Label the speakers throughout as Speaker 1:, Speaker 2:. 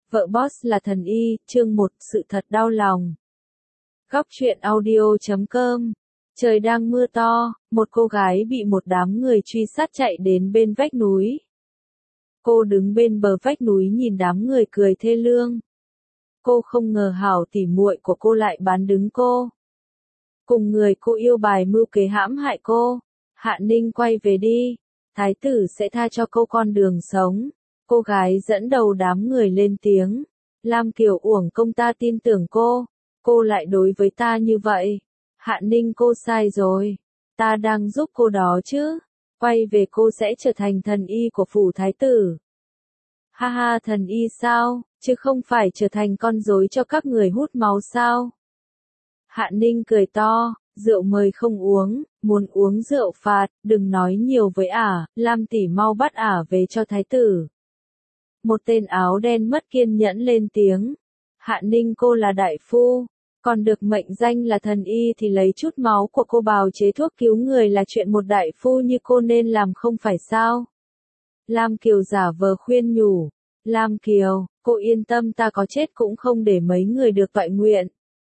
Speaker 1: Vợ boss là thần y, chương 1, sự thật đau lòng. Góc truyện audio.com. Trời đang mưa to, một cô gái bị một đám người truy sát chạy đến bên vách núi. Cô đứng bên bờ vách núi nhìn đám người cười thê lương. Cô không ngờ hảo tỉ muội của cô lại bán đứng cô. Cùng người cô yêu bài mưu kế hãm hại cô. Hạ Ninh quay về đi, thái tử sẽ tha cho cô con đường sống. Cô gái dẫn đầu đám người lên tiếng. Lam Kiều uổng công ta tin tưởng cô lại đối với ta như vậy. Hạ Ninh cô sai rồi, ta đang giúp cô đó chứ. Quay về cô sẽ trở thành thần y của phủ thái tử. Ha ha, thần y sao, chứ không phải trở thành con rối cho các người hút máu sao? Hạ Ninh cười to, rượu mời không uống, muốn uống rượu phạt, đừng nói nhiều với ả, Lam tỷ mau bắt ả về cho thái tử. Một tên áo đen mất kiên nhẫn lên tiếng. Hạ Ninh cô là đại phu, còn được mệnh danh là thần y thì lấy chút máu của cô bào chế thuốc cứu người là chuyện một đại phu như cô nên làm không phải sao? Lam Kiều giả vờ khuyên nhủ. Lam Kiều, cô yên tâm, ta có chết cũng không để mấy người được toại nguyện.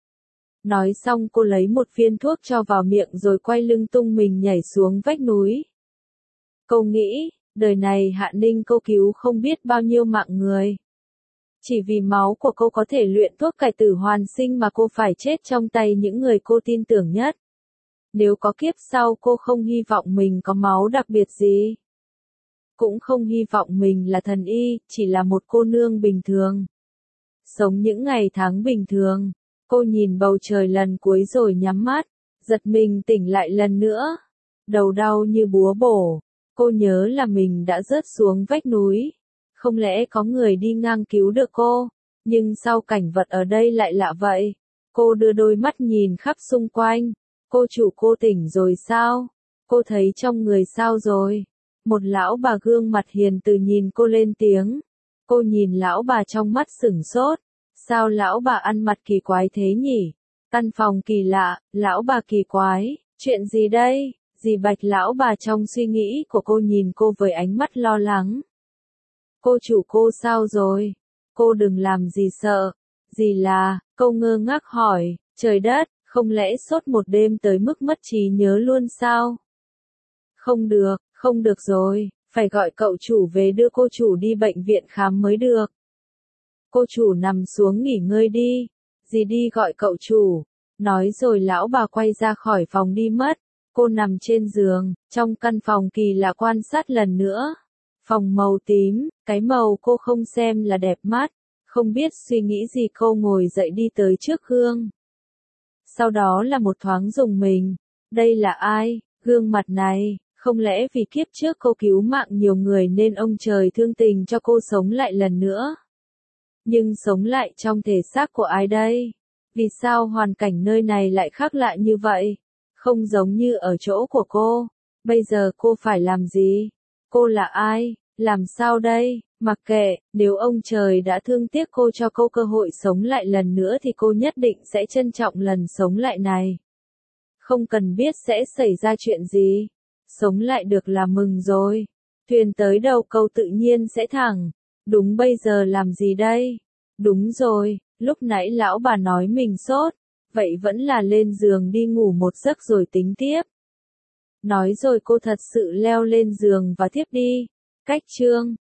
Speaker 1: Nói xong cô lấy một viên thuốc cho vào miệng rồi quay lưng tung mình nhảy xuống vách núi. Cô nghĩ, đời này Hạ Ninh cô cứu không biết bao nhiêu mạng người. Chỉ vì máu của cô có thể luyện thuốc cải tử hoàn sinh mà cô phải chết trong tay những người cô tin tưởng nhất. Nếu có kiếp sau cô không hy vọng mình có máu đặc biệt gì. Cũng không hy vọng mình là thần y, chỉ là một cô nương bình thường. Sống những ngày tháng bình thường, cô nhìn bầu trời lần cuối rồi nhắm mắt, giật mình tỉnh lại lần nữa. Đầu đau như búa bổ. Cô nhớ là mình đã rớt xuống vách núi. Không lẽ có người đi ngang cứu được cô? Nhưng sao cảnh vật ở đây lại lạ vậy? Cô đưa đôi mắt nhìn khắp xung quanh. Cô chủ, cô tỉnh rồi sao? Cô thấy trong người sao rồi? Một lão bà gương mặt hiền từ nhìn cô lên tiếng. Cô nhìn lão bà trong mắt sửng sốt. Sao lão bà ăn mặc kỳ quái thế nhỉ? Căn phòng kỳ lạ, lão bà kỳ quái, chuyện gì đây? Dì Bạch lão bà trong suy nghĩ của cô nhìn cô với ánh mắt lo lắng. Cô chủ, cô sao rồi? Cô đừng làm gì sợ. Dì là, cô ngơ ngác hỏi, trời đất, không lẽ sốt một đêm tới mức mất trí nhớ luôn sao? Không được rồi, phải gọi cậu chủ về đưa cô chủ đi bệnh viện khám mới được. Cô chủ nằm xuống nghỉ ngơi đi, dì đi gọi cậu chủ. Nói rồi lão bà quay ra khỏi phòng đi mất. Cô nằm trên giường, trong căn phòng kỳ lạ quan sát lần nữa. Phòng màu tím, cái màu cô không xem là đẹp mắt. Không biết suy nghĩ gì cô ngồi dậy đi tới trước gương. Sau đó là một thoáng rùng mình. Đây là ai, gương mặt này, không lẽ vì kiếp trước cô cứu mạng nhiều người nên ông trời thương tình cho cô sống lại lần nữa? Nhưng sống lại trong thể xác của ai đây? Vì sao hoàn cảnh nơi này lại khác lạ như vậy? Không giống như ở chỗ của cô. Bây giờ cô phải làm gì? Cô là ai? Làm sao đây? Mặc kệ, nếu ông trời đã thương tiếc cô cho cô cơ hội sống lại lần nữa thì cô nhất định sẽ trân trọng lần sống lại này. Không cần biết sẽ xảy ra chuyện gì. Sống lại được là mừng rồi. Thuyền tới đầu cầu tự nhiên sẽ thẳng. Đúng, bây giờ làm gì đây? Đúng rồi, lúc nãy lão bà nói mình sốt. Vậy vẫn là lên giường đi ngủ một giấc rồi tính tiếp. Nói rồi cô thật sự leo lên giường và thiếp đi. Cách chương